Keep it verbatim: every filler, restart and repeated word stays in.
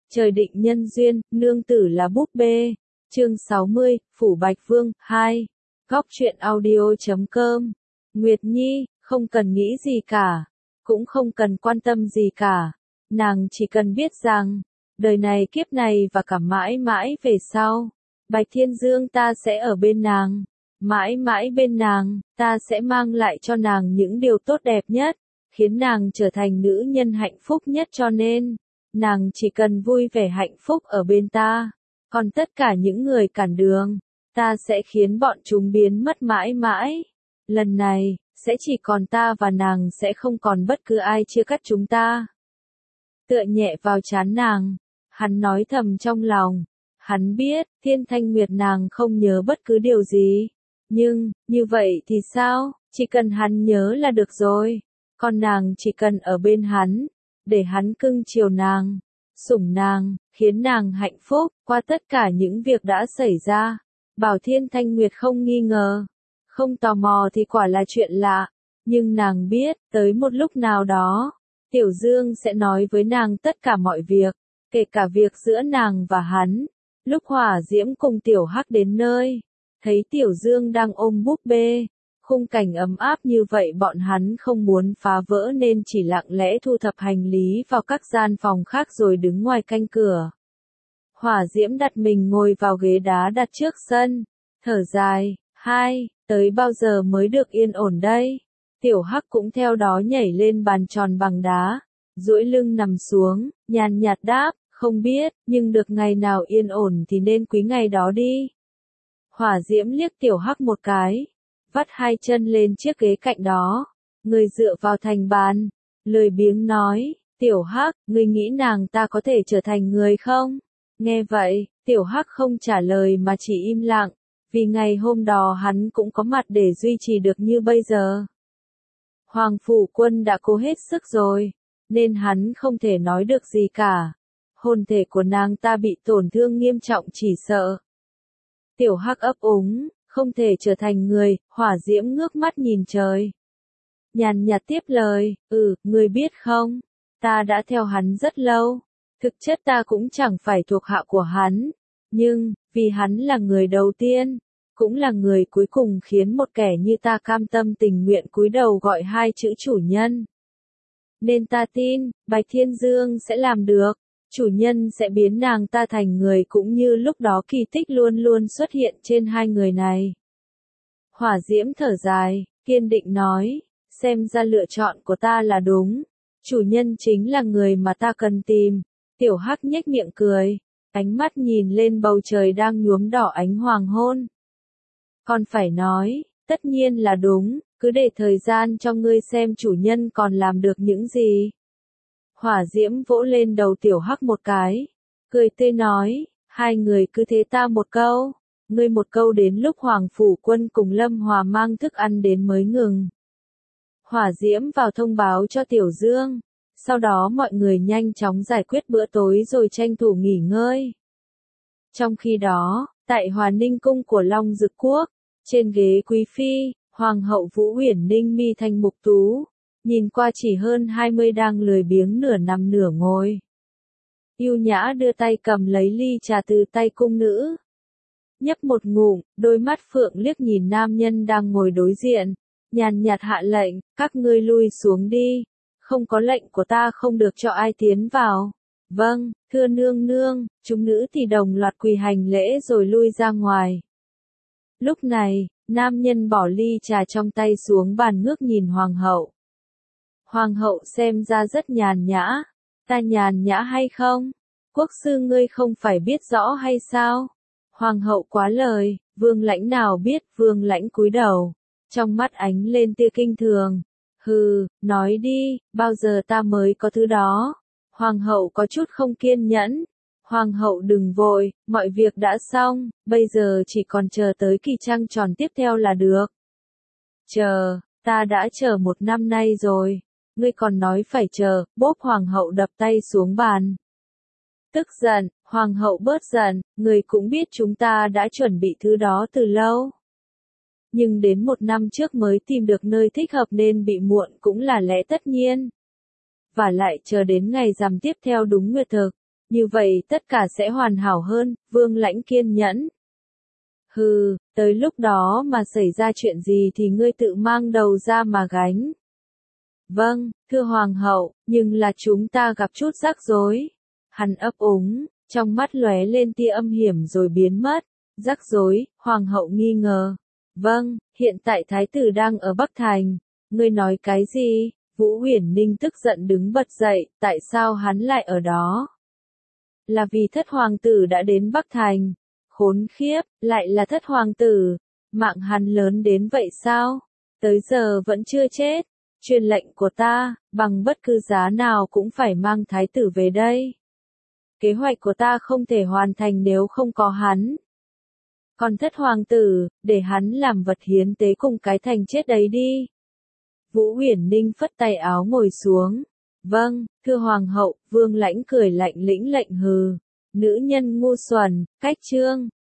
Trời định nhân duyên, nương tử là búp bê. Chương sáu mươi, Phủ Bạch Vương, hai. Góc truyện audio chấm com. Nguyệt Nhi, không cần nghĩ gì cả. Cũng không cần quan tâm gì cả. Nàng chỉ cần biết rằng, đời này kiếp này và cả mãi mãi về sau, Bạch Thiên Dương ta sẽ ở bên nàng. Mãi mãi bên nàng, ta sẽ mang lại cho nàng những điều tốt đẹp nhất, khiến nàng trở thành nữ nhân hạnh phúc nhất, cho nên nàng chỉ cần vui vẻ hạnh phúc ở bên ta. Còn tất cả những người cản đường, ta sẽ khiến bọn chúng biến mất mãi mãi. Lần này, sẽ chỉ còn ta và nàng, sẽ không còn bất cứ ai chia cắt chúng ta. Tựa nhẹ vào trán nàng, hắn nói thầm trong lòng. Hắn biết, Thiên Thanh Nguyệt nàng không nhớ bất cứ điều gì. Nhưng, như vậy thì sao, chỉ cần hắn nhớ là được rồi. Còn nàng chỉ cần ở bên hắn, để hắn cưng chiều nàng, sủng nàng, khiến nàng hạnh phúc. Qua tất cả những việc đã xảy ra, Bảo Thiên Thanh Nguyệt không nghi ngờ, không tò mò thì quả là chuyện lạ. Nhưng nàng biết, tới một lúc nào đó, Tiểu Dương sẽ nói với nàng tất cả mọi việc, kể cả việc giữa nàng và hắn. Lúc Hỏa Diễm cùng Tiểu Hắc đến nơi, thấy Tiểu Dương đang ôm búp bê, khung cảnh ấm áp như vậy bọn hắn không muốn phá vỡ nên chỉ lặng lẽ thu thập hành lý vào các gian phòng khác rồi đứng ngoài canh cửa. Hỏa Diễm đặt mình ngồi vào ghế đá đặt trước sân, thở dài, hai, tới bao giờ mới được yên ổn đây? Tiểu Hắc cũng theo đó nhảy lên bàn tròn bằng đá, duỗi lưng nằm xuống, nhàn nhạt đáp, không biết, nhưng được ngày nào yên ổn thì nên quý ngày đó đi. Hỏa Diễm liếc Tiểu Hắc một cái, vắt hai chân lên chiếc ghế cạnh đó, người dựa vào thành bàn, lười biếng nói, Tiểu Hắc, ngươi nghĩ nàng ta có thể trở thành người không? Nghe vậy, Tiểu Hắc không trả lời mà chỉ im lặng, vì ngày hôm đó hắn cũng có mặt để duy trì được như bây giờ. Hoàng Phủ Quân đã cố hết sức rồi, nên hắn không thể nói được gì cả. Hồn thể của nàng ta bị tổn thương nghiêm trọng chỉ sợ. Tiểu Hắc ấp úng, không thể trở thành người. Hỏa Diễm ngước mắt nhìn trời, nhàn nhạt tiếp lời, ừ, ngươi biết không, ta đã theo hắn rất lâu, thực chất ta cũng chẳng phải thuộc hạ của hắn, nhưng, vì hắn là người đầu tiên, cũng là người cuối cùng khiến một kẻ như ta cam tâm tình nguyện cúi đầu gọi hai chữ chủ nhân. Nên ta tin, Bạch Thiên Dương sẽ làm được. Chủ nhân sẽ biến nàng ta thành người, cũng như lúc đó kỳ tích luôn luôn xuất hiện trên hai người này. Hỏa Diễm thở dài, kiên định nói, xem ra lựa chọn của ta là đúng. Chủ nhân chính là người mà ta cần tìm. Tiểu Hắc nhếch miệng cười, ánh mắt nhìn lên bầu trời đang nhuốm đỏ ánh hoàng hôn. Còn phải nói, tất nhiên là đúng, cứ để thời gian cho ngươi xem chủ nhân còn làm được những gì. Hỏa Diễm vỗ lên đầu Tiểu Hắc một cái, cười tươi nói, hai người cứ thế ta một câu, ngươi một câu đến lúc Hoàng Phủ Quân cùng Lâm Hòa mang thức ăn đến mới ngừng. Hỏa Diễm vào thông báo cho Tiểu Dương, sau đó mọi người nhanh chóng giải quyết bữa tối rồi tranh thủ nghỉ ngơi. Trong khi đó, tại Hòa Ninh Cung của Long Dực Quốc, trên ghế quý phi, Hoàng hậu Vũ Uyển Ninh mi thanh mục tú, nhìn qua chỉ hơn hai mươi đang lười biếng nửa nằm nửa ngồi. Yêu nhã đưa tay cầm lấy ly trà từ tay cung nữ. Nhấp một ngụm, đôi mắt phượng liếc nhìn nam nhân đang ngồi đối diện, nhàn nhạt hạ lệnh, các ngươi lui xuống đi, không có lệnh của ta không được cho ai tiến vào. Vâng, thưa nương nương, chúng nữ thì đồng loạt quỳ hành lễ rồi lui ra ngoài. Lúc này, nam nhân bỏ ly trà trong tay xuống bàn ngước nhìn hoàng hậu. Hoàng hậu xem ra rất nhàn nhã. Ta nhàn nhã hay không? Quốc sư ngươi không phải biết rõ hay sao? Hoàng hậu quá lời, Vương Lãnh nào biết. Vương Lãnh cúi đầu, trong mắt ánh lên tia kinh thường. Hừ, nói đi, bao giờ ta mới có thứ đó? Hoàng hậu có chút không kiên nhẫn. Hoàng hậu đừng vội, mọi việc đã xong, bây giờ chỉ còn chờ tới kỳ trăng tròn tiếp theo là được. Chờ, ta đã chờ một năm nay rồi. Ngươi còn nói phải chờ, bốp Hoàng hậu đập tay xuống bàn. Tức giận, Hoàng hậu bớt giận, người cũng biết chúng ta đã chuẩn bị thứ đó từ lâu. Nhưng đến một năm trước mới tìm được nơi thích hợp nên bị muộn cũng là lẽ tất nhiên. Và lại chờ đến ngày rằm tiếp theo đúng nguyệt thực, Như vậy tất cả sẽ hoàn hảo hơn, Vương Lãnh kiên nhẫn. Hừ, tới lúc đó mà xảy ra chuyện gì thì ngươi tự mang đầu ra mà gánh. Vâng, thưa hoàng hậu, nhưng là chúng ta gặp chút rắc rối. Hắn ấp úng, trong mắt lóe lên tia âm hiểm rồi biến mất. Rắc rối, hoàng hậu nghi ngờ. Vâng, hiện tại thái tử đang ở Bắc Thành. Ngươi nói cái gì? Vũ Uyển Ninh tức giận đứng bật dậy, tại sao hắn lại ở đó? Là vì thất hoàng tử đã đến Bắc Thành. Khốn khiếp, lại là thất hoàng tử. Mạng hắn lớn đến vậy sao? Tới giờ vẫn chưa chết. Truyền lệnh của ta, bằng bất cứ giá nào cũng phải mang thái tử về đây. Kế hoạch của ta không thể hoàn thành nếu không có hắn. Còn thất hoàng tử, để hắn làm vật hiến tế cùng cái thành chết đấy đi. Vũ Uyển Ninh phất tay áo ngồi xuống. Vâng, thưa hoàng hậu, Vương Lãnh cười lạnh lĩnh lệnh hừ. Nữ nhân ngu xuẩn, cách chương.